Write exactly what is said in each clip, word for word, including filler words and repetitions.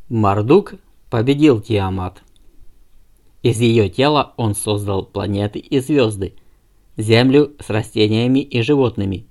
Мардук победил Тиамат. Из ее тела он создал планеты и звезды, землю с растениями и животными.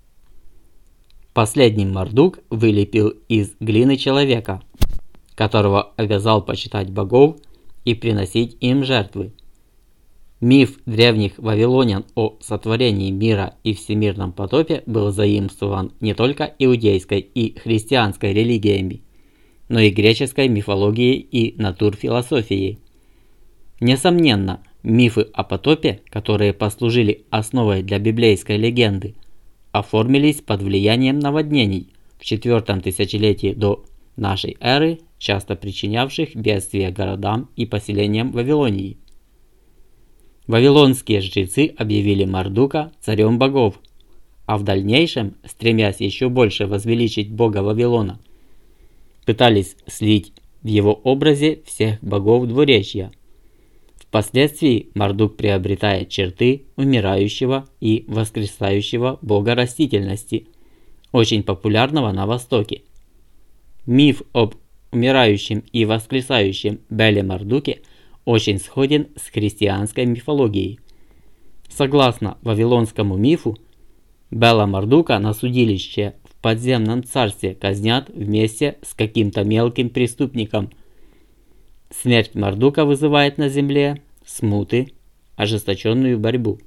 Последним Мардук вылепил из глины человека, которого обязал почитать богов и приносить им жертвы. Миф древних вавилонян о сотворении мира и всемирном потопе был заимствован не только иудейской и христианской религиями, но и греческой мифологией и натурфилософией. Несомненно, мифы о потопе, которые послужили основой для библейской легенды, оформились под влиянием наводнений в четвёртом тысячелетии до нашей эры, часто причинявших бедствия городам и поселениям Вавилонии. Вавилонские жрецы объявили Мардука царем богов, а в дальнейшем, стремясь еще больше возвеличить бога Вавилона, пытались слить в его образе всех богов двуречья. Впоследствии Мардук приобретает черты умирающего и воскресающего бога растительности, очень популярного на Востоке. Миф об умирающем и воскресающем Беле-Мардуке очень сходен с христианской мифологией. Согласно вавилонскому мифу, Бела-Мардука на судилище в подземном царстве казнят вместе с каким-то мелким преступником. Смерть Мардука вызывает на земле смуты, ожесточенную борьбу.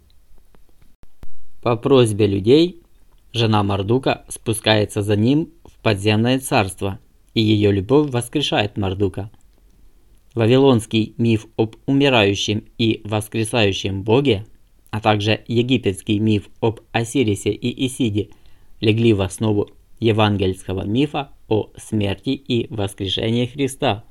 По просьбе людей жена Мардука спускается за ним в подземное царство, и ее любовь воскрешает Мардука. Вавилонский миф об умирающем и воскресающем боге, а также египетский миф об Осирисе и Исиде легли в основу евангельского мифа о смерти и воскрешении Христа.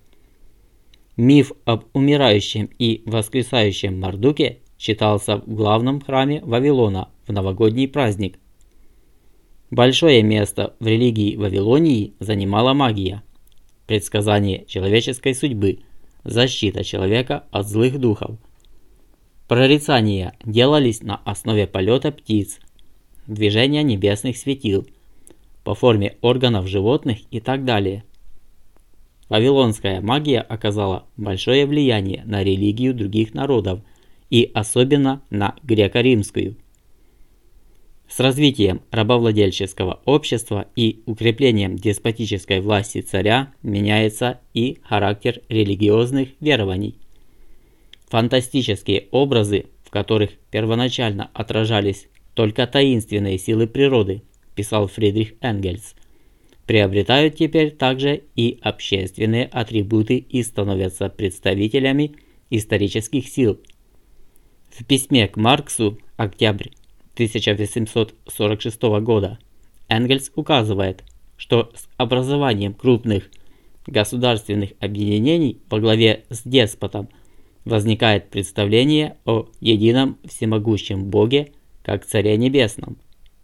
Миф об умирающем и воскресающем Мардуке читался в главном храме Вавилона в новогодний праздник. Большое место в религии Вавилонии занимала магия, предсказание человеческой судьбы, защита человека от злых духов. Прорицания делались на основе полета птиц, движения небесных светил, по форме органов животных и так далее. Вавилонская магия оказала большое влияние на религию других народов и особенно на греко-римскую. С развитием рабовладельческого общества и укреплением деспотической власти царя меняется и характер религиозных верований. Фантастические образы, в которых первоначально отражались только таинственные силы природы, писал Фридрих Энгельс, приобретают теперь также и общественные атрибуты и становятся представителями исторических сил. В письме к Марксу «Октябрь тысяча восемьсот сорок шестого года» Энгельс указывает, что с образованием крупных государственных объединений во главе с деспотом возникает представление о едином всемогущем Боге как Царе Небесном.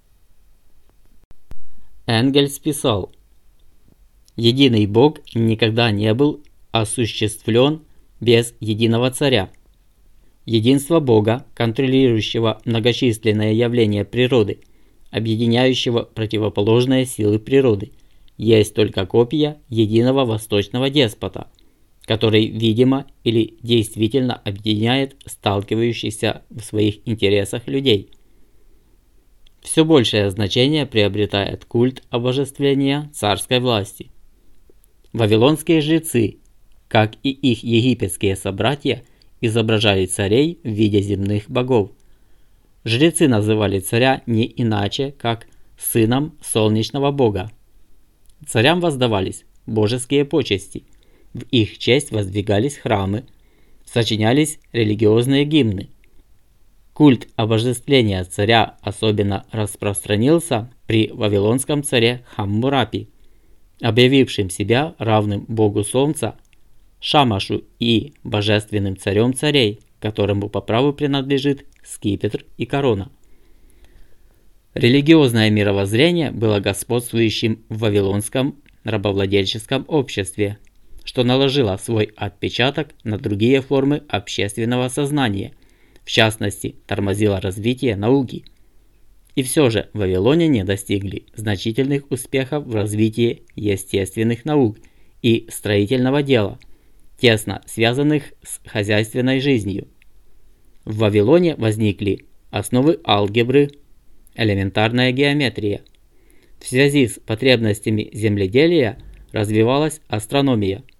Энгельс писал: «Единый Бог никогда не был осуществлен без единого Царя. Единство Бога, контролирующего многочисленные явления природы, объединяющего противоположные силы природы, есть только копия единого восточного деспота, который, видимо или действительно, объединяет сталкивающихся в своих интересах людей». Все большее значение приобретает культ обожествления царской власти. Вавилонские жрецы, как и их египетские собратья, изображали царей в виде земных богов. Жрецы называли царя не иначе, как сыном солнечного бога. Царям воздавались божеские почести, в их честь воздвигались храмы, сочинялись религиозные гимны. Культ обожествления царя особенно распространился при вавилонском царе Хаммурапи, объявившем себя равным богу солнца Шамашу и божественным царем царей, которому по праву принадлежит скипетр и корона. Религиозное мировоззрение было господствующим в вавилонском рабовладельческом обществе, что наложило свой отпечаток на другие формы общественного сознания, в частности, тормозило развитие науки. И все же вавилоняне достигли значительных успехов в развитии естественных наук и строительного дела, тесно связанных с хозяйственной жизнью. В Вавилоне возникли основы алгебры, элементарная геометрия. В связи с потребностями земледелия развивалась астрономия.